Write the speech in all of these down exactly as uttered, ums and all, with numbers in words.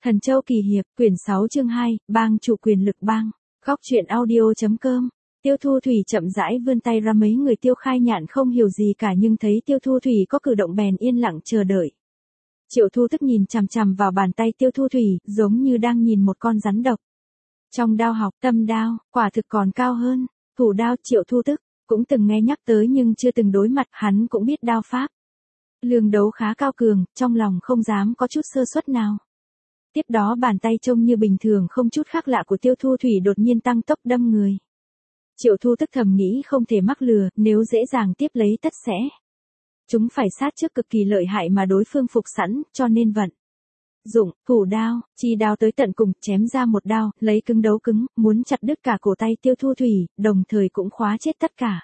Thần Châu Kỳ Hiệp, quyển sáu chương hai, bang chủ quyền lực bang. Góc truyện audio.com. Tiêu Thu Thủy chậm rãi vươn tay ra, mấy người Tiêu Khai Nhạn không hiểu gì cả nhưng thấy Tiêu Thu Thủy có cử động bèn yên lặng chờ đợi. Triệu Thu Tức nhìn chằm chằm vào bàn tay Tiêu Thu Thủy, giống như đang nhìn một con rắn độc. Trong đao học, tâm đao, quả thực còn cao hơn. Thủ đao Triệu Thu Tức cũng từng nghe nhắc tới nhưng chưa từng đối mặt, hắn cũng biết đao pháp. Lương đấu khá cao cường, trong lòng không dám có chút sơ suất nào. Tiếp đó bàn tay trông như bình thường không chút khác lạ của Tiêu Thu Thủy đột nhiên tăng tốc đâm người. Triệu Thu Tức thầm nghĩ không thể mắc lừa, nếu dễ dàng tiếp lấy tất sẽ. Chúng phải sát trước cực kỳ lợi hại mà đối phương phục sẵn, cho nên vận. Dụng, thủ đao, chi đao tới tận cùng, chém ra một đao, lấy cứng đấu cứng, muốn chặt đứt cả cổ tay Tiêu Thu Thủy, đồng thời cũng khóa chết tất cả.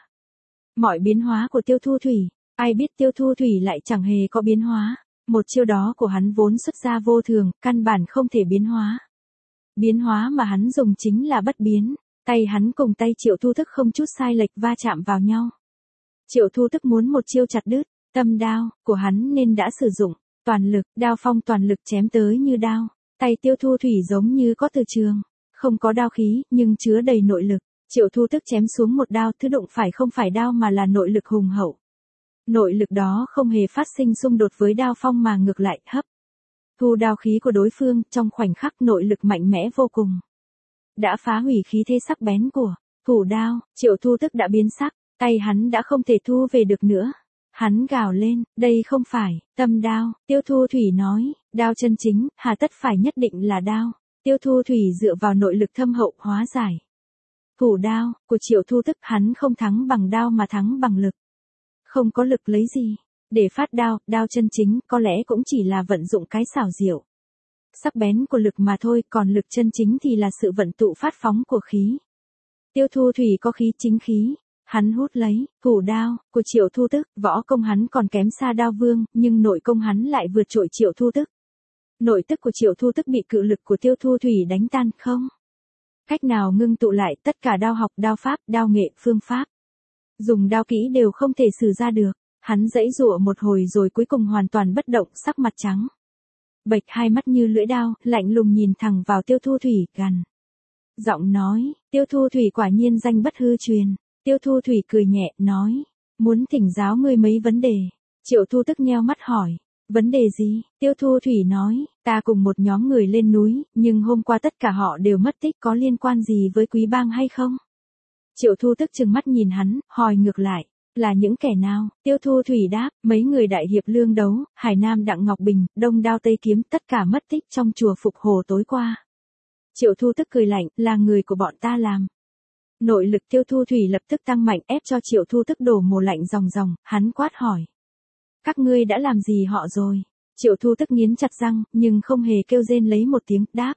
Mọi biến hóa của Tiêu Thu Thủy, ai biết Tiêu Thu Thủy lại chẳng hề có biến hóa. Một chiêu đó của hắn vốn xuất ra vô thường, căn bản không thể biến hóa. Biến hóa mà hắn dùng chính là bất biến, tay hắn cùng tay Triệu Thu Tức không chút sai lệch va chạm vào nhau. Triệu Thu Tức muốn một chiêu chặt đứt, tâm đao, của hắn nên đã sử dụng, toàn lực, đao phong toàn lực chém tới như đao. Tay Tiêu Thu Thủy giống như có từ trường, không có đao khí, nhưng chứa đầy nội lực. Triệu Thu Tức chém xuống một đao, thứ đụng phải không phải đao mà là nội lực hùng hậu. Nội lực đó không hề phát sinh xung đột với đao phong mà ngược lại hấp thu đao khí của đối phương, trong khoảnh khắc nội lực mạnh mẽ vô cùng. Đã phá hủy khí thế sắc bén của thủ đao, Triệu Thu Tức đã biến sắc, tay hắn đã không thể thu về được nữa. Hắn gào lên, đây không phải tâm đao. Tiêu Thu Thủy nói, đao chân chính, hà tất phải nhất định là đao. Tiêu Thu Thủy dựa vào nội lực thâm hậu hóa giải. Thủ đao của Triệu Thu Tức hắn không thắng bằng đao mà thắng bằng lực. Không có lực lấy gì để phát đao, đao chân chính có lẽ cũng chỉ là vận dụng cái xảo diệu, sắc bén của lực mà thôi, còn lực chân chính thì là sự vận tụ phát phóng của khí. Tiêu Thu Thủy có khí chính khí, hắn hút lấy thủ đao của Triệu Thu Tức, võ công hắn còn kém xa đao vương, nhưng nội công hắn lại vượt trội Triệu Thu Tức. Nội tức của Triệu Thu Tức bị cự lực của Tiêu Thu Thủy đánh tan không cách nào ngưng tụ lại, tất cả đao học, đao pháp, đao nghệ, phương pháp. Dùng đao kỹ đều không thể sử ra được, hắn giãy giụa một hồi rồi cuối cùng hoàn toàn bất động, sắc mặt trắng bệch, hai mắt như lưỡi dao, lạnh lùng nhìn thẳng vào Tiêu Thu Thủy, gằn giọng nói, Tiêu Thu Thủy quả nhiên danh bất hư truyền. Tiêu Thu Thủy cười nhẹ, nói, muốn thỉnh giáo ngươi mấy vấn đề. Triệu Thu Tức nheo mắt hỏi, vấn đề gì? Tiêu Thu Thủy nói, ta cùng một nhóm người lên núi, nhưng hôm qua tất cả họ đều mất tích, có liên quan gì với Quý Bang hay không? Triệu Thu Tức trừng mắt nhìn hắn, hỏi ngược lại, là những kẻ nào? Tiêu Thu Thủy đáp, mấy người đại hiệp Lương Đấu, Hải Nam Đặng Ngọc Bình, Đông Đao Tây Kiếm, tất cả mất tích trong chùa Phục Hồ tối qua. Triệu Thu Tức cười lạnh, là người của bọn ta làm. Nội lực Tiêu Thu Thủy lập tức tăng mạnh, ép cho Triệu Thu Tức đổ mồ lạnh ròng ròng, hắn quát hỏi, các ngươi đã làm gì họ rồi? Triệu Thu Tức nghiến chặt răng, nhưng không hề kêu rên, lấy một tiếng, đáp,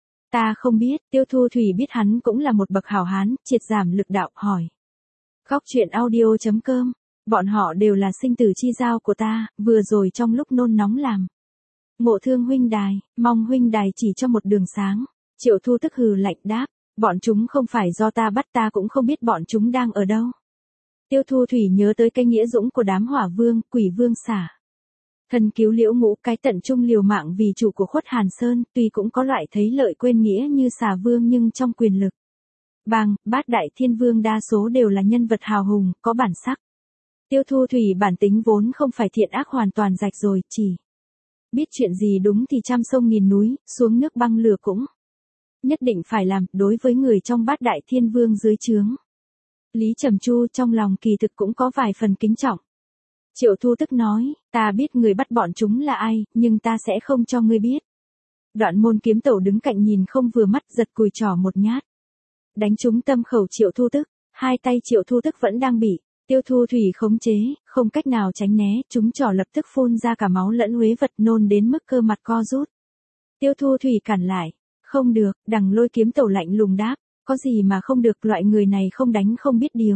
ta không biết. Tiêu Thu Thủy biết hắn cũng là một bậc hảo hán, triệt giảm lực đạo, hỏi. Góc truyện audio.com, bọn họ đều là sinh tử chi giao của ta, vừa rồi trong lúc nôn nóng làm ngộ thương huynh đài, mong huynh đài chỉ cho một đường sáng. Triệu Thu Tức hừ lạnh đáp, bọn chúng không phải do ta bắt, ta cũng không biết bọn chúng đang ở đâu. Tiêu Thu Thủy nhớ tới cái nghĩa dũng của đám hỏa vương, quỷ vương xả thân cứu Liễu Ngũ, cái tận trung liều mạng vì chủ của Khuất Hàn Sơn, tuy cũng có loại thấy lợi quên nghĩa như xà vương nhưng trong quyền lực bang, bát đại thiên vương đa số đều là nhân vật hào hùng, có bản sắc. Tiêu Thu Thủy bản tính vốn không phải thiện ác hoàn toàn rạch rồi, chỉ biết chuyện gì đúng thì trăm sông nghìn núi, xuống nước băng lửa cũng nhất định phải làm. Đối với người trong bát đại thiên vương dưới trướng, Lý Trầm Chu trong lòng kỳ thực cũng có vài phần kính trọng. Triệu Thu Tức nói, ta biết người bắt bọn chúng là ai, nhưng ta sẽ không cho ngươi biết. Đoạn Môn Kiếm Tẩu đứng cạnh nhìn không vừa mắt, giật cùi trỏ một nhát, đánh trúng tâm khẩu Triệu Thu Tức. Hai tay Triệu Thu Tức vẫn đang bị Tiêu Thu Thủy khống chế, không cách nào tránh né, chúng trỏ lập tức phun ra cả máu lẫn uế vật, nôn đến mức cơ mặt co rút. Tiêu Thu Thủy cản lại, không được. Đằng Lôi Kiếm Tẩu lạnh lùng đáp, có gì mà không được, loại người này không đánh không biết điều.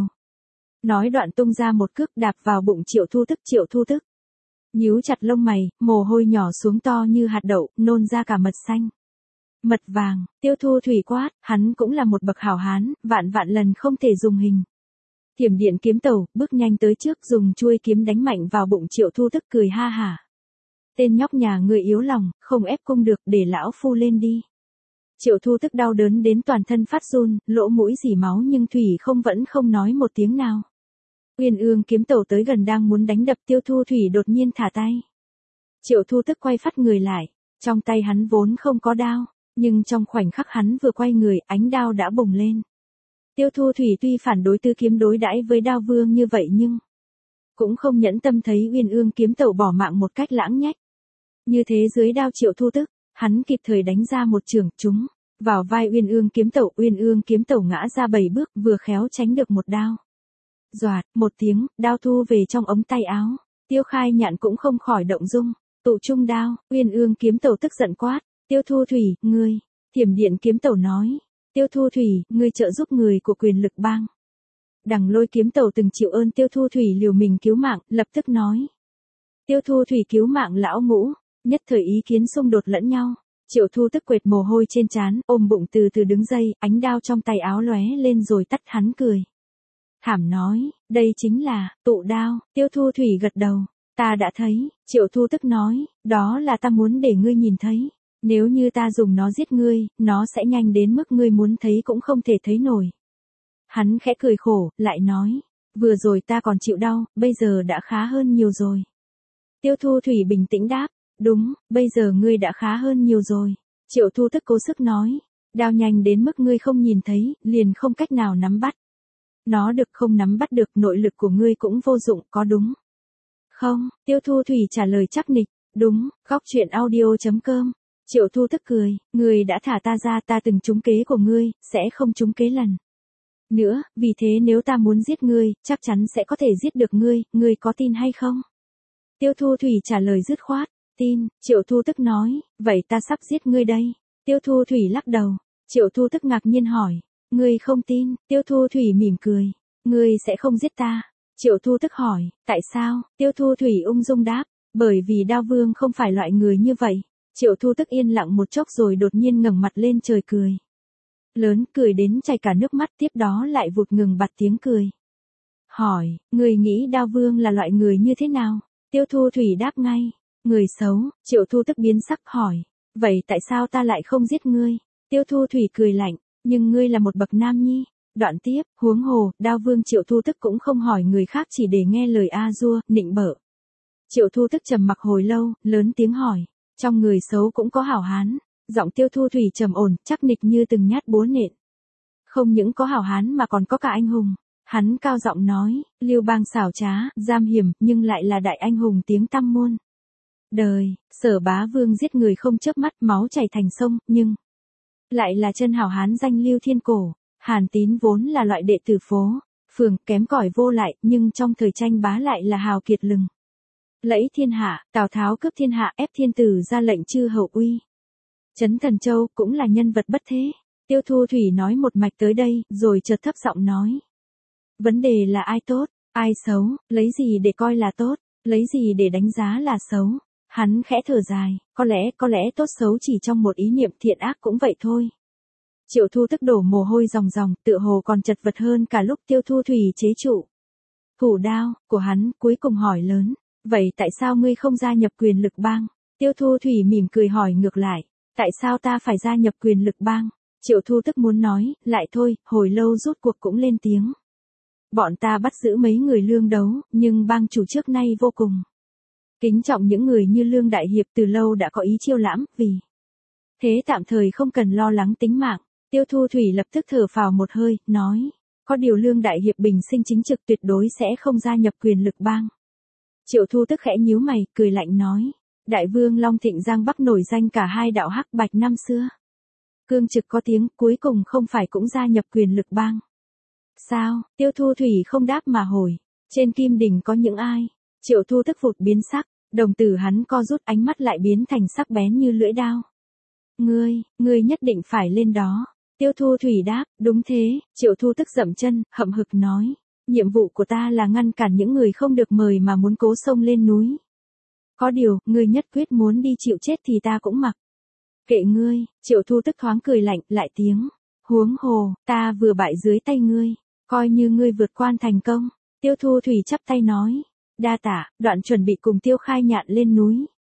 Nói đoạn tung ra một cước đạp vào bụng Triệu Thu Tức. Triệu Thu Tức nhíu chặt lông mày, mồ hôi nhỏ xuống to như hạt đậu, nôn ra cả mật xanh, mật vàng. Tiêu Thu Thủy quát, hắn cũng là một bậc hảo hán, vạn vạn lần không thể dùng hình Thiểm Điện Kiếm Tẩu, bước nhanh tới trước, dùng chuôi kiếm đánh mạnh vào bụng Triệu Thu Tức, cười ha hả. Tên nhóc nhà ngươi yếu lòng, không ép cung được, để lão phu lên đi. Triệu Thu Tức đau đớn đến toàn thân phát run, lỗ mũi rỉ máu nhưng Thủy không vẫn không nói một tiếng nào. Uyên Ương Kiếm Tẩu tới gần đang muốn đánh đập Tiêu Thu Thủy đột nhiên thả tay. Triệu Thu Tức quay phát người lại, trong tay hắn vốn không có đao, nhưng trong khoảnh khắc hắn vừa quay người, ánh đao đã bùng lên. Tiêu Thu Thủy tuy phản đối Tứ Kiếm đối đãi với Đao Vương như vậy nhưng cũng không nhẫn tâm thấy Uyên Ương Kiếm Tẩu bỏ mạng một cách lãng nhách. Như thế dưới đao Triệu Thu Tức, hắn kịp thời đánh ra một chưởng trúng vào vai Uyên Ương Kiếm Tẩu, Uyên Ương Kiếm Tẩu ngã ra bảy bước, vừa khéo tránh được một đao. Doạt, một tiếng, đao thu về trong ống tay áo. Tiêu Khai Nhạn cũng không khỏi động dung, tụ trung đao, Uyên Ương Kiếm Tẩu tức giận quát, Tiêu Thu Thủy, ngươi. Thiểm Điện Kiếm Tẩu nói, Tiêu Thu Thủy, ngươi trợ giúp người của Quyền Lực Bang. Đằng Lôi Kiếm Tẩu từng chịu ơn Tiêu Thu Thủy liều mình cứu mạng, lập tức nói, Tiêu Thu Thủy cứu mạng lão ngũ. Nhất thời ý kiến xung đột lẫn nhau. Triệu Thu Tức quệt mồ hôi trên trán, ôm bụng từ từ đứng dậy, ánh đao trong tay áo lóe lên rồi tắt, hắn cười. Thảm nói, đây chính là tụ đao. Tiêu Thu Thủy gật đầu, ta đã thấy. Triệu Thu Tức nói, đó là ta muốn để ngươi nhìn thấy. Nếu như ta dùng nó giết ngươi, nó sẽ nhanh đến mức ngươi muốn thấy cũng không thể thấy nổi. Hắn khẽ cười khổ, lại nói, vừa rồi ta còn chịu đau, bây giờ đã khá hơn nhiều rồi. Tiêu Thu Thủy bình tĩnh đáp, đúng, bây giờ ngươi đã khá hơn nhiều rồi. Triệu Thu Tức cố sức nói, đao nhanh đến mức ngươi không nhìn thấy, liền không cách nào nắm bắt. Nó được không nắm bắt được, nội lực của ngươi cũng vô dụng, có đúng? Không, Tiêu Thu Thủy trả lời chắc nịch, đúng, góc truyện audio chấm com. Triệu Thu Tức cười, ngươi đã thả ta ra, ta từng trúng kế của ngươi, sẽ không trúng kế lần nữa, vì thế nếu ta muốn giết ngươi, chắc chắn sẽ có thể giết được ngươi, ngươi có tin hay không? Tiêu Thu Thủy trả lời dứt khoát, tin. Triệu Thu Tức nói, vậy ta sắp giết ngươi đây. Tiêu Thu Thủy lắc đầu. Triệu Thu Tức ngạc nhiên hỏi, ngươi không tin? Tiêu Thu Thủy mỉm cười, ngươi sẽ không giết ta. Triệu Thu Tức hỏi, tại sao? Tiêu Thu Thủy ung dung đáp, bởi vì Đao Vương không phải loại người như vậy. Triệu Thu Tức yên lặng một chốc rồi đột nhiên ngẩng mặt lên trời cười. Lớn, cười đến chảy cả nước mắt, tiếp đó lại vụt ngừng bặt tiếng cười. Hỏi, ngươi nghĩ Đao Vương là loại người như thế nào? Tiêu Thu Thủy đáp ngay, người xấu. Triệu Thu Tức biến sắc hỏi, vậy tại sao ta lại không giết ngươi? Tiêu Thu Thủy cười lạnh, nhưng ngươi là một bậc nam nhi. Đoạn tiếp, huống hồ, Đao Vương. Triệu Thu Tức cũng không hỏi người khác, chỉ để nghe lời a dua, nịnh bợ. Triệu Thu Tức trầm mặc hồi lâu, lớn tiếng hỏi, trong người xấu cũng có hảo hán. Giọng Tiêu Thu Thủy trầm ổn, chắc nịch như từng nhát búa nện. Không những có hảo hán mà còn có cả anh hùng. Hắn cao giọng nói, Lưu Bang xảo trá, giam hiểm, nhưng lại là đại anh hùng tiếng tăm muôn đời. Sở Bá Vương giết người không chớp mắt, máu chảy thành sông, nhưng lại là chân hảo hán danh Lưu Thiên Cổ. Hàn Tín vốn là loại đệ tử phố phường, kém cỏi vô lại, nhưng trong thời tranh bá lại là hào kiệt lừng lẫy thiên hạ. Tào Tháo cướp thiên hạ, ép thiên tử ra lệnh chư hầu uy trấn Thần Châu, cũng là nhân vật bất thế. Tiêu Thu Thủy nói một mạch tới đây, rồi chợt thấp giọng nói, vấn đề là ai tốt, ai xấu, lấy gì để coi là tốt, lấy gì để đánh giá là xấu. Hắn khẽ thở dài, có lẽ, có lẽ tốt xấu chỉ trong một ý niệm, thiện ác cũng vậy thôi. Triệu Thu Tức đổ mồ hôi ròng ròng, tựa hồ còn chật vật hơn cả lúc Tiêu Thu Thủy chế trụ thủ đao của hắn, cuối cùng hỏi lớn, vậy tại sao ngươi không gia nhập Quyền Lực Bang? Tiêu Thu Thủy mỉm cười hỏi ngược lại, tại sao ta phải gia nhập Quyền Lực Bang? Triệu Thu Tức muốn nói, lại thôi, hồi lâu rút cuộc cũng lên tiếng. Bọn ta bắt giữ mấy người Lương đấu, nhưng bang chủ trước nay vô cùng kính trọng những người như Lương Đại Hiệp, từ lâu đã có ý chiêu lãm, vì thế tạm thời không cần lo lắng tính mạng. Tiêu Thu Thủy lập tức thở phào một hơi, nói, có điều Lương Đại Hiệp bình sinh chính trực, tuyệt đối sẽ không gia nhập Quyền Lực Bang. Triệu Thu Tức khẽ nhíu mày, cười lạnh nói, Đại Vương Long Thịnh Giang Bắc nổi danh cả hai đạo hắc bạch năm xưa. Cương trực có tiếng, cuối cùng không phải cũng gia nhập Quyền Lực Bang. Sao? Tiêu Thu Thủy không đáp mà hỏi, trên Kim Đỉnh có những ai? Triệu Thu Tức vụt biến sắc, đồng tử hắn co rút, ánh mắt lại biến thành sắc bén như lưỡi đao. Ngươi, ngươi nhất định phải lên đó. Tiêu Thu Thủy đáp, đúng thế. Triệu Thu Tức dậm chân, hậm hực nói, nhiệm vụ của ta là ngăn cản những người không được mời mà muốn cố xông lên núi. Có điều, ngươi nhất quyết muốn đi chịu chết thì ta cũng mặc kệ ngươi. Triệu Thu Tức thoáng cười lạnh, lại tiếng, huống hồ, ta vừa bại dưới tay ngươi, coi như ngươi vượt quan thành công. Tiêu Thu Thủy chắp tay nói, đa tạ. Đoạn chuẩn bị cùng Tiêu Khai Nhạn lên núi.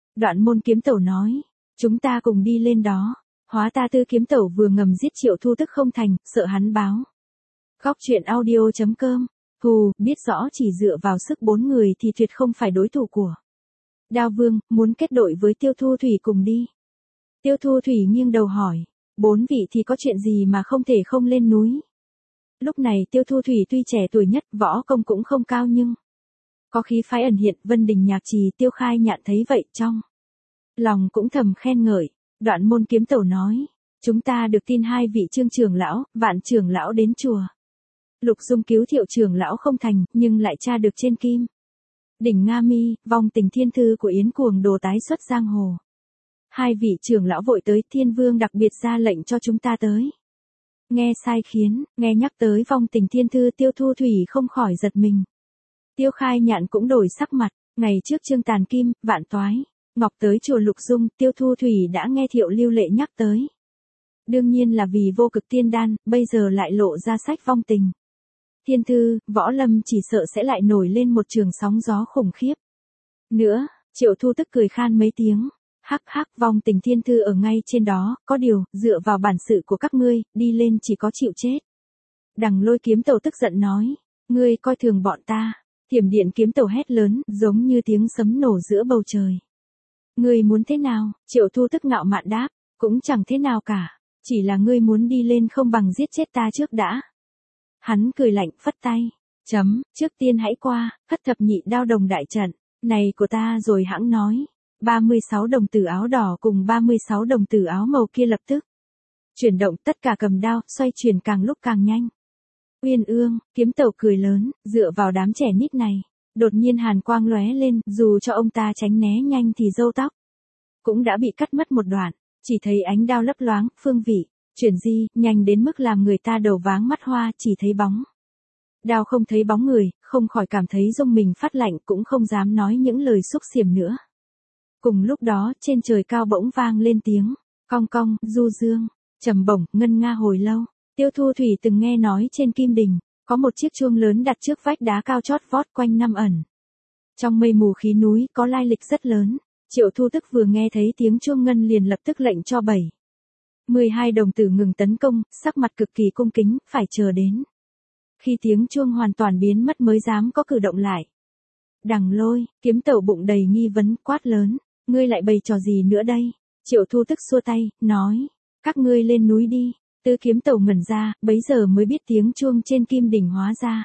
Đoạn Môn Kiếm Tẩu nói, chúng ta cùng đi lên đó. Hóa ta Tư Kiếm Tẩu vừa ngầm giết Triệu Thu Tức không thành, sợ hắn báo. Góc truyện audio chấm com. Hù, biết rõ chỉ dựa vào sức bốn người thì tuyệt không phải đối thủ của Đao Vương, muốn kết đội với Tiêu Thu Thủy cùng đi. Tiêu Thu Thủy nghiêng đầu hỏi, bốn vị thì có chuyện gì mà không thể không lên núi. Lúc này Tiêu Thu Thủy tuy trẻ tuổi nhất, võ công cũng không cao nhưng có khí phái ẩn hiện. Vân Đình Nhạc Trì Tiêu Khai Nhạn thấy vậy trong lòng cũng thầm khen ngợi. Đoạn Môn Kiếm Tẩu nói, chúng ta được tin hai vị Trương trưởng lão, Vạn trưởng lão đến chùa Lục Dung cứu Thiệu trưởng lão không thành, nhưng lại tra được trên kim đỉnh Nga Mi, vong tình thiên thư của Yến Cuồng Đồ tái xuất giang hồ. Hai vị trưởng lão vội tới, Thiên Vương đặc biệt ra lệnh cho chúng ta tới. Nghe sai khiến, nghe nhắc tới vong tình thiên thư, Tiêu Thu Thủy không khỏi giật mình. Tiêu Khai Nhạn cũng đổi sắc mặt. Ngày trước Trương Tàn Kim, Vạn Toái Ngọc tới chùa Lục Dung, Tiêu Thu Thủy đã nghe Thiệu Lưu Lệ nhắc tới. Đương nhiên là vì vô cực tiên đan, bây giờ lại lộ ra sách vong tình thiên thư, võ lâm chỉ sợ sẽ lại nổi lên một trường sóng gió khủng khiếp. Nữa, Triệu Thu Tức cười khan mấy tiếng. Hắc hắc, vong tình thiên thư ở ngay trên đó, có điều, dựa vào bản sự của các ngươi, đi lên chỉ có chịu chết. Đằng Lôi Kiếm Tẩu tức giận nói, ngươi coi thường bọn ta. Thiểm Điện Kiếm Tẩu hét lớn, giống như tiếng sấm nổ giữa bầu trời. Ngươi muốn thế nào? Triệu Thu Tức ngạo mạn đáp, cũng chẳng thế nào cả, chỉ là ngươi muốn đi lên không bằng giết chết ta trước đã. Hắn cười lạnh, phất tay, chấm, trước tiên hãy qua, hất thập nhị đao đồng đại trận, này của ta rồi hãng nói. ba mươi sáu đồng tử áo đỏ cùng ba mươi sáu đồng tử áo màu kia lập tức chuyển động, tất cả cầm đao, xoay chuyển càng lúc càng nhanh. Uyên Ương, Kiếm Tẩu cười lớn, dựa vào đám trẻ nít này. Đột nhiên hàn quang lóe lên, dù cho ông ta tránh né nhanh thì râu tóc cũng đã bị cắt mất một đoạn, chỉ thấy ánh đao lấp loáng, phương vị chuyển di, nhanh đến mức làm người ta đầu váng mắt hoa, chỉ thấy bóng đao không thấy bóng người, không khỏi cảm thấy rung mình phát lạnh, cũng không dám nói những lời xúc xiểm nữa. Cùng lúc đó, trên trời cao bỗng vang lên tiếng cong cong, du dương, trầm bổng, ngân nga hồi lâu. Tiêu Thu Thủy từng nghe nói trên kim đỉnh có một chiếc chuông lớn đặt trước vách đá cao chót vót quanh năm ẩn trong mây mù khí núi, có lai lịch rất lớn. Triệu Thu Tức vừa nghe thấy tiếng chuông ngân liền lập tức lệnh cho bảy mười hai đồng tử ngừng tấn công, sắc mặt cực kỳ cung kính, phải chờ đến khi tiếng chuông hoàn toàn biến mất mới dám có cử động lại. Đằng Lôi Kiếm Tẩu bụng đầy nghi vấn, quát lớn, ngươi lại bày trò gì nữa đây? Triệu Thu Tức xua tay, nói, các ngươi lên núi đi. Tư Kiếm Tẩu ngẩn ra, bấy giờ mới biết tiếng chuông trên kim đỉnh hóa ra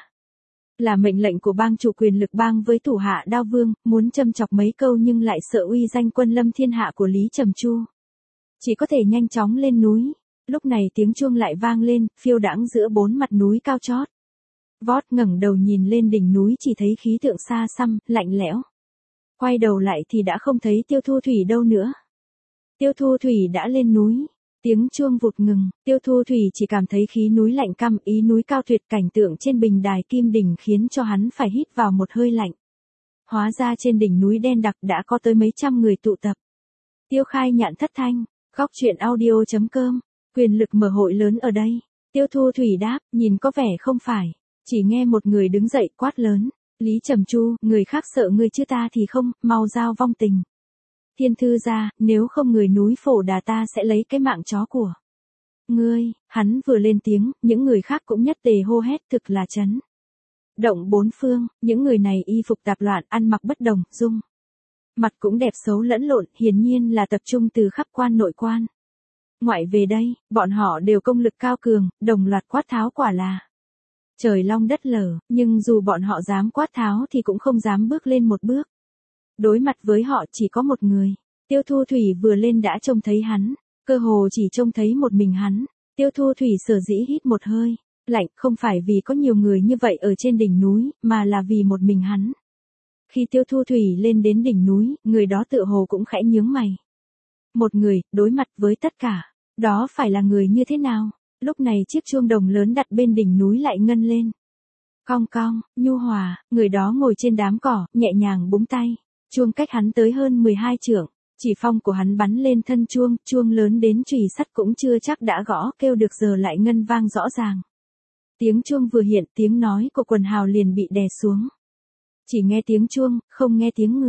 là mệnh lệnh của bang chủ quyền lực bang với thủ hạ Đao Vương, muốn châm chọc mấy câu nhưng lại sợ uy danh quân lâm thiên hạ của Lý Trầm Chu. Chỉ có thể nhanh chóng lên núi. Lúc này tiếng chuông lại vang lên, phiêu đãng giữa bốn mặt núi cao chót vót. Ngẩng đầu nhìn lên đỉnh núi chỉ thấy khí tượng xa xăm, lạnh lẽo. Quay đầu lại thì đã không thấy Tiêu Thu Thủy đâu nữa. Tiêu Thu Thủy đã lên núi. Tiếng chuông vụt ngừng, Tiêu Thu Thủy chỉ cảm thấy khí núi lạnh căm, ý núi cao tuyệt, cảnh tượng trên bình đài kim đỉnh khiến cho hắn phải hít vào một hơi lạnh. Hóa ra trên đỉnh núi đen đặc đã có tới mấy trăm người tụ tập. Tiêu Khai Nhạn thất thanh, góc truyện audio chấm com, quyền lực mở hội lớn ở đây. Tiêu Thu Thủy đáp, nhìn có vẻ không phải. Chỉ nghe một người đứng dậy quát lớn, Lý Trầm Chu, người khác sợ ngươi chứ ta thì không, mau giao vong tình thiên thư ra, nếu không người núi Phổ Đà ta sẽ lấy cái mạng chó của ngươi. Hắn vừa lên tiếng, những người khác cũng nhất tề hô hét, thực là chấn động bốn phương. Những người này y phục tạp loạn, ăn mặc bất đồng, dung mặt cũng đẹp xấu lẫn lộn, hiển nhiên là tập trung từ khắp quan nội quan ngoại về đây. Bọn họ đều công lực cao cường, đồng loạt quát tháo, quả là trời long đất lở, nhưng dù bọn họ dám quát tháo thì cũng không dám bước lên một bước. Đối mặt với họ chỉ có một người. Tiêu Thu Thủy vừa lên đã trông thấy hắn, cơ hồ chỉ trông thấy một mình hắn. Tiêu Thu Thủy sở dĩ hít một hơi lạnh, không phải vì có nhiều người như vậy ở trên đỉnh núi, mà là vì một mình hắn. Khi Tiêu Thu Thủy lên đến đỉnh núi, người đó tựa hồ cũng khẽ nhướng mày. Một người, đối mặt với tất cả, đó phải là người như thế nào? Lúc này chiếc chuông đồng lớn đặt bên đỉnh núi lại ngân lên. Cong cong, nhu hòa, người đó ngồi trên đám cỏ, nhẹ nhàng búng tay. Chuông cách hắn tới hơn mười hai trượng, chỉ phong của hắn bắn lên thân chuông, chuông lớn đến chùy sắt cũng chưa chắc đã gõ, kêu được giờ lại ngân vang rõ ràng. Tiếng chuông vừa hiện, tiếng nói của quần hào liền bị đè xuống. Chỉ nghe tiếng chuông, không nghe tiếng người.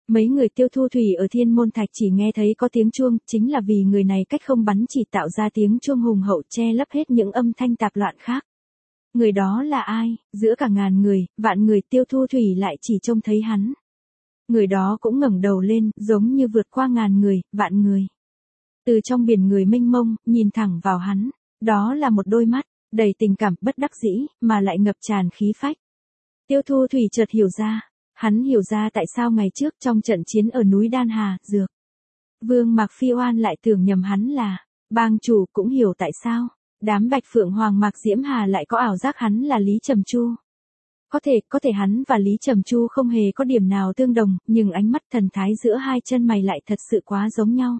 Mấy người Tiêu Thu Thủy ở Thiên Môn Thạch chỉ nghe thấy có tiếng chuông, chính là vì người này cách không bắn chỉ tạo ra tiếng chuông hùng hậu che lấp hết những âm thanh tạp loạn khác. Người đó là ai? Giữa cả ngàn người, vạn người Tiêu Thu Thủy lại chỉ trông thấy hắn. Người đó cũng ngẩng đầu lên, giống như vượt qua ngàn người, vạn người. Từ trong biển người mênh mông, nhìn thẳng vào hắn. Đó là một đôi mắt, đầy tình cảm, bất đắc dĩ, mà lại ngập tràn khí phách. Tiêu Thu Thủy chợt hiểu ra. Hắn hiểu ra tại sao ngày trước trong trận chiến ở núi Đan Hà, Dược. Vương Mạc Phi Oan lại tưởng nhầm hắn là bang chủ, cũng hiểu tại sao. Đám Bạch Phượng Hoàng Mạc Diễm Hà lại có ảo giác hắn là Lý Trầm Chu. Có thể, có thể hắn và Lý Trầm Chu không hề có điểm nào tương đồng, nhưng ánh mắt thần thái giữa hai chân mày lại thật sự quá giống nhau.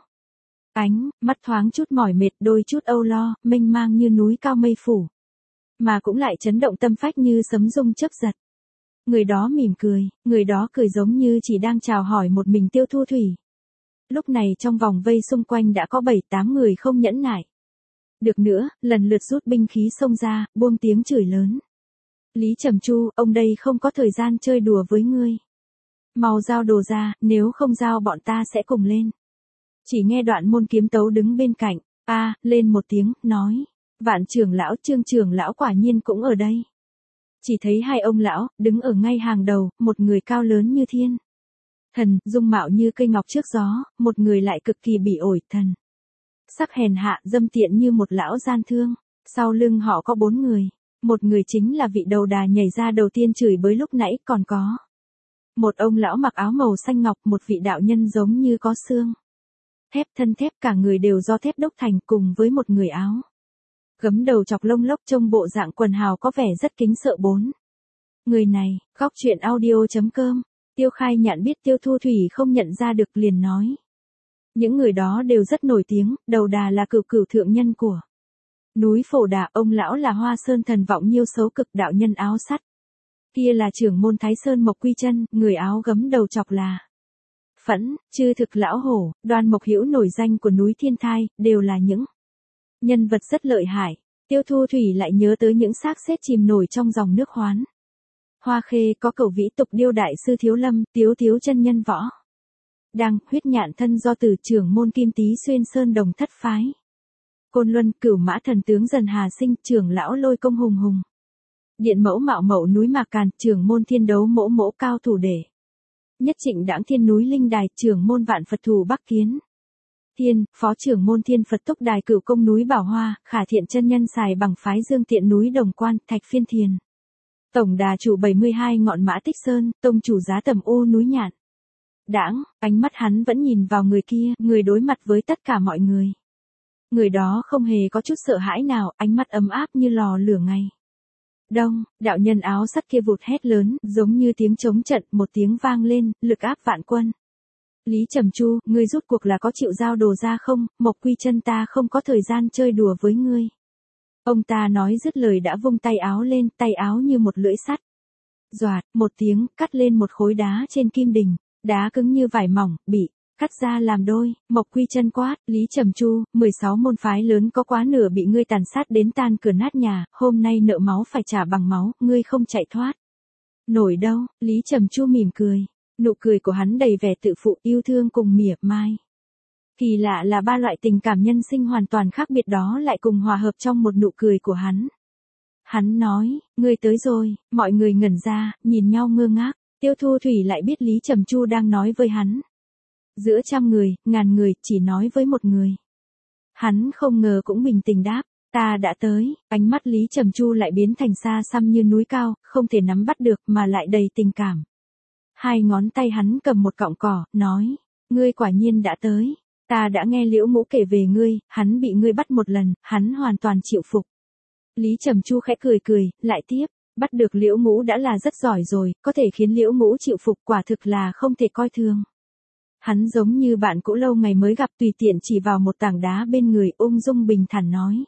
Ánh mắt thoáng chút mỏi mệt, đôi chút âu lo, mênh mang như núi cao mây phủ. Mà cũng lại chấn động tâm phách như sấm rung chớp giật. Người đó mỉm cười, người đó cười giống như chỉ đang chào hỏi một mình Tiêu Thu Thủy. Lúc này trong vòng vây xung quanh đã có bảy tám người không nhẫn nại. Được nữa, lần lượt rút binh khí xông ra, buông tiếng chửi lớn. Lý Trầm Chu, ông đây không có thời gian chơi đùa với ngươi. Mau giao đồ ra, nếu không giao bọn ta sẽ cùng lên. Chỉ nghe Đoạn Môn Kiếm Tấu đứng bên cạnh, a lên một tiếng, nói. Vạn trưởng lão, Trương trưởng lão quả nhiên cũng ở đây. Chỉ thấy hai ông lão, đứng ở ngay hàng đầu, một người cao lớn như thiên thần, dung mạo như cây ngọc trước gió, một người lại cực kỳ bỉ ổi, thần sắc hèn hạ, dâm tiện như một lão gian thương. Sau lưng họ có bốn người, một người chính là vị đầu đà nhảy ra đầu tiên chửi bới lúc nãy, còn có một ông lão mặc áo màu xanh ngọc, một vị đạo nhân giống như có xương thép, thân thép, cả người đều do thép đúc thành, cùng với một người áo gấm đầu chọc lông lốc, trông bộ dạng quần hào có vẻ rất kính sợ bốn người này. Góc truyện audio chấm com. Tiêu Khai Nhạn biết Tiêu Thu Thủy không nhận ra được, liền nói. Những người đó đều rất nổi tiếng, đầu đà là cửu cửu thượng nhân của núi Phổ Đà, ông lão là Hoa Sơn thần vọng nhiêu xấu cực, đạo nhân áo sắt kia là trưởng môn Thái Sơn Mộc Quy Chân, người áo gấm đầu chọc là Phẫn, Chư Thực lão hổ, Đoan Mộc Hữu nổi danh của núi Thiên Thai, đều là những nhân vật rất lợi hại. Tiêu Thu Thủy lại nhớ tới những xác chết chìm nổi trong dòng nước Hoán Hoa Khê, có Cẩu Vĩ Tục Điêu đại sư Thiếu Lâm, Tiếu Thiếu chân nhân Võ Đăng, Huyết Nhạn thân do từ trưởng môn Kim Tý Xuyên Sơn Đồng Thất phái. Côn Luân, Cửu Mã thần tướng Dần Hà Sinh, trưởng lão Lôi Công Hùng Hùng. Điện Mẫu Mạo Mậu núi Mạc Càn, trưởng môn Thiên Đấu Mỗ Mỗ cao thủ để. Nhất Trịnh Đãng Thiên núi Linh Đài, trưởng môn Vạn Phật Thủ Bắc Kiến. Thiên, phó trưởng môn Thiên Phật Túc Đài Cửu Công núi Bảo Hoa, Khả Thiện chân nhân xài bằng phái Dương Tiện núi Đồng Quan, Thạch Phiên Thiền. Tổng đà chủ bảy mươi hai ngọn Mã Tích Sơn, tông chủ Giá Tầm U núi Nhạn. Đãng, ánh mắt hắn vẫn nhìn vào người kia, người đối mặt với tất cả mọi người. Người đó không hề có chút sợ hãi nào, ánh mắt ấm áp như lò lửa ngày đông. Đạo nhân áo sắt kia vụt hét lớn, giống như tiếng trống trận, một tiếng vang lên, lực áp vạn quân. Lý Trầm Chu, ngươi rút cuộc là có chịu giao đồ ra không? Mộc Quy Chân ta không có thời gian chơi đùa với ngươi. Ông ta nói dứt lời đã vung tay áo lên, tay áo như một lưỡi sắt. Doạt, một tiếng, cắt lên một khối đá trên kim đình, đá cứng như vải mỏng, bị cắt ra làm đôi. Mộc Quy Chân quát, Lý Trầm Chu, mười sáu môn phái lớn có quá nửa bị ngươi tàn sát đến tan cửa nát nhà, hôm nay nợ máu phải trả bằng máu, ngươi không chạy thoát nổi đâu. Lý Trầm Chu mỉm cười, nụ cười của hắn đầy vẻ tự phụ, yêu thương cùng mỉa mai. Kỳ lạ là ba loại tình cảm nhân sinh hoàn toàn khác biệt đó lại cùng hòa hợp trong một nụ cười của hắn. Hắn nói, ngươi tới rồi, mọi người ngẩn ra, nhìn nhau ngơ ngác. Tiêu Thu Thủy lại biết Lý Trầm Chu đang nói với hắn. Giữa trăm người, ngàn người, chỉ nói với một người. Hắn không ngờ cũng bình tĩnh đáp, ta đã tới. Ánh mắt Lý Trầm Chu lại biến thành xa xăm như núi cao, không thể nắm bắt được mà lại đầy tình cảm. Hai ngón tay hắn cầm một cọng cỏ, nói, ngươi quả nhiên đã tới. Ta đã nghe Liễu Ngũ kể về ngươi, hắn bị ngươi bắt một lần, hắn hoàn toàn chịu phục. Lý Trầm Chu khẽ cười cười, lại tiếp, bắt được Liễu Ngũ đã là rất giỏi rồi, có thể khiến Liễu Ngũ chịu phục quả thực là không thể coi thường. Hắn giống như bạn cũ lâu ngày mới gặp, tùy tiện chỉ vào một tảng đá bên người, ung dung bình thản nói.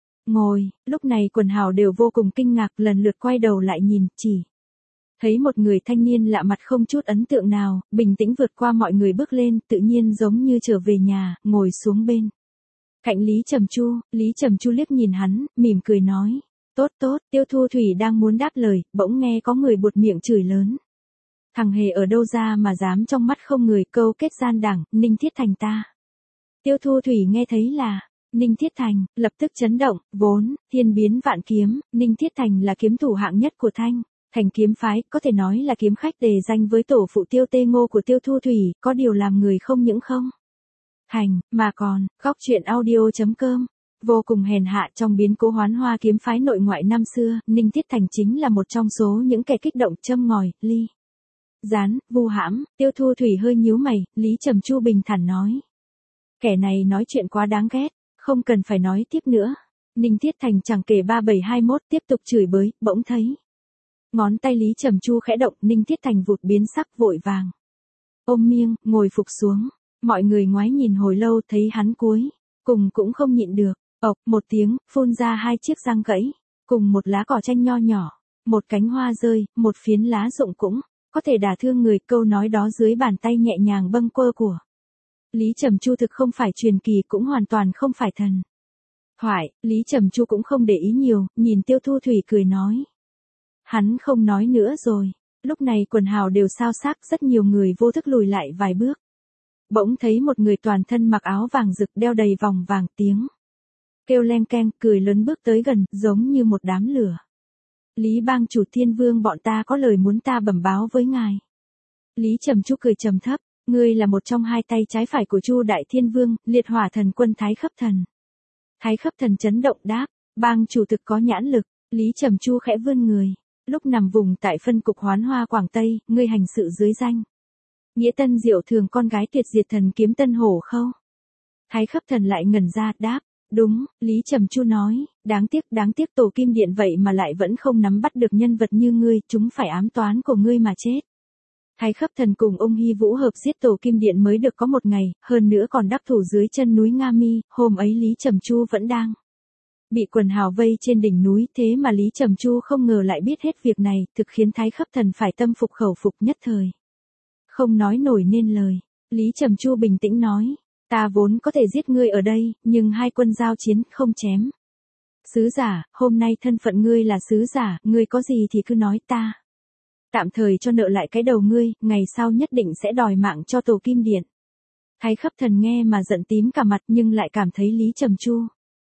Ngồi. Lúc này quần hào đều vô cùng kinh ngạc, lần lượt quay đầu lại nhìn, chỉ thấy một người thanh niên lạ mặt không chút ấn tượng nào, bình tĩnh vượt qua mọi người bước lên, tự nhiên giống như trở về nhà, ngồi xuống bên cạnh Lý Trầm Chu. Lý Trầm Chu liếc nhìn hắn, mỉm cười nói, tốt tốt. Tiêu Thu Thủy đang muốn đáp lời, bỗng nghe có người buột miệng chửi lớn. Thằng hề ở đâu ra mà dám trong mắt không người câu kết gian đảng, Ninh Thiết Thành ta. Tiêu Thu Thủy nghe thấy là Ninh Thiết Thành, lập tức chấn động, vốn, thiên biến vạn kiếm, Ninh Thiết Thành là kiếm thủ hạng nhất của Thanh. Thành kiếm phái, có thể nói là kiếm khách đề danh với tổ phụ Tiêu Tê Ngô của Tiêu Thu Thủy, có điều làm người không những không thành, mà còn, góc truyện audio.com. Vô cùng hèn hạ trong biến cố hoán hoa kiếm phái nội ngoại năm xưa, Ninh Thiết Thành chính là một trong số những kẻ kích động châm ngòi, ly. Gián, vu hãm, Tiêu Thu Thủy hơi nhíu mày, Lý Trầm Chu bình thản nói. Kẻ này nói chuyện quá đáng ghét, không cần phải nói tiếp nữa. Ninh Thiết Thành chẳng kể ba bảy hai mốt tiếp tục chửi bới, bỗng thấy. Ngón tay Lý Trầm Chu khẽ động, Ninh Thiết Thành vụt biến sắc vội vàng. Ôm miêng, ngồi phục xuống. Mọi người ngoái nhìn hồi lâu thấy hắn cuối. Cùng cũng không nhịn được. Ộc, một tiếng, phun ra hai chiếc răng gãy. Cùng một lá cỏ chanh nho nhỏ. Một cánh hoa rơi, một phiến lá rụng cũng. Có thể đả thương người, câu nói đó dưới bàn tay nhẹ nhàng bâng quơ của Lý Trầm Chu thực không phải truyền kỳ, cũng hoàn toàn không phải thần thoại. Lý Trầm Chu cũng không để ý nhiều, nhìn Tiêu Thu Thủy cười nói. Hắn không nói nữa rồi. Lúc này quần hào đều xao xác, rất nhiều người vô thức lùi lại vài bước. Bỗng thấy một người toàn thân mặc áo vàng rực đeo đầy vòng vàng, tiếng kêu len keng, cười lớn bước tới gần, giống như một đám lửa. Lý bang chủ Thiên Vương, bọn ta có lời muốn ta bẩm báo với ngài. Lý Trầm Chu cười trầm thấp, ngươi là một trong hai tay trái phải của Chu Đại Thiên Vương, liệt hỏa thần quân Thái Khấp Thần. Thái Khấp Thần chấn động đáp, bang chủ thực có nhãn lực. Lý Trầm Chu khẽ vươn người. Lúc nằm vùng tại phân cục hoán hoa Quảng Tây, ngươi hành sự dưới danh Nghĩa Tân Diệu Thường, con gái tuyệt diệt thần kiếm Tân Hổ Khâu. Thái Khấp Thần lại ngẩn ra, đáp, đúng. Lý Trầm Chu nói, đáng tiếc, đáng tiếc tổ kim điện vậy mà lại vẫn không nắm bắt được nhân vật như ngươi, chúng phải ám toán của ngươi mà chết. Thái Khấp Thần cùng ông Hy Vũ hợp giết tổ kim điện mới được có một ngày, hơn nữa còn đắc thủ dưới chân núi Nga Mi, hôm ấy Lý Trầm Chu vẫn đang bị quần hào vây trên đỉnh núi, thế mà Lý Trầm Chu không ngờ lại biết hết việc này, thực khiến Thái Khấp Thần phải tâm phục khẩu phục, nhất thời không nói nổi nên lời. Lý Trầm Chu bình tĩnh nói, ta vốn có thể giết ngươi ở đây, nhưng hai quân giao chiến, không chém. Sứ giả, hôm nay thân phận ngươi là sứ giả, ngươi có gì thì cứ nói, ta tạm thời cho nợ lại cái đầu ngươi, ngày sau nhất định sẽ đòi mạng cho tổ kim điện. Thái Khấp Thần nghe mà giận tím cả mặt, nhưng lại cảm thấy Lý Trầm Chu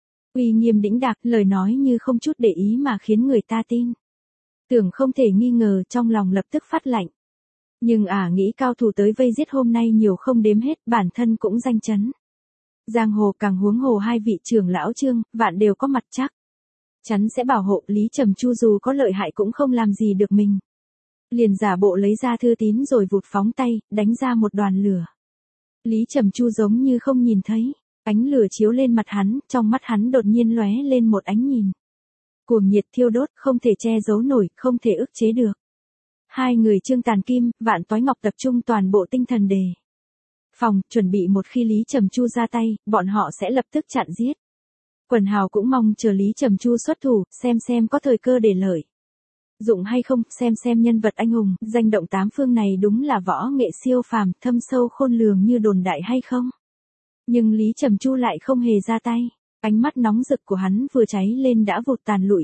uy nghiêm đĩnh đạc, lời nói như không chút để ý mà khiến người ta tin tưởng không thể nghi ngờ, trong lòng lập tức phát lạnh. Nhưng ả à, nghĩ cao thủ tới vây giết hôm nay nhiều không đếm hết, bản thân cũng danh chấn giang hồ, càng huống hồ hai vị trưởng lão Trương, Vạn đều có mặt chắc chắn sẽ bảo hộ. Lý Trầm Chu dù có lợi hại cũng không làm gì được mình, liền giả bộ lấy ra thư tín rồi vụt phóng tay, đánh ra một đoàn lửa. Lý Trầm Chu giống như không nhìn thấy, ánh lửa chiếu lên mặt hắn, trong mắt hắn đột nhiên lóe lên một ánh nhìn cuồng nhiệt thiêu đốt, không thể che giấu nổi, không thể ức chế được. Hai người Trương Tàn Kim, Vạn Toái Ngọc tập trung toàn bộ tinh thần đề phòng, chuẩn bị một khi Lý Trầm Chu ra tay, bọn họ sẽ lập tức chặn giết. Quần hào cũng mong chờ Lý Trầm Chu xuất thủ, xem xem có thời cơ để lợi dụng hay không, xem xem nhân vật anh hùng, danh động tám phương này đúng là võ nghệ siêu phàm, thâm sâu khôn lường như đồn đại hay không. Nhưng Lý Trầm Chu lại không hề ra tay, ánh mắt nóng rực của hắn vừa cháy lên đã vụt tàn lụi.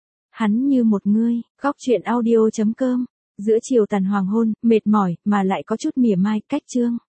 Hắn như một ngươi, góc truyện audio.com, giữa chiều tàn hoàng hôn, mệt mỏi, mà lại có chút mỉa mai, cách chương.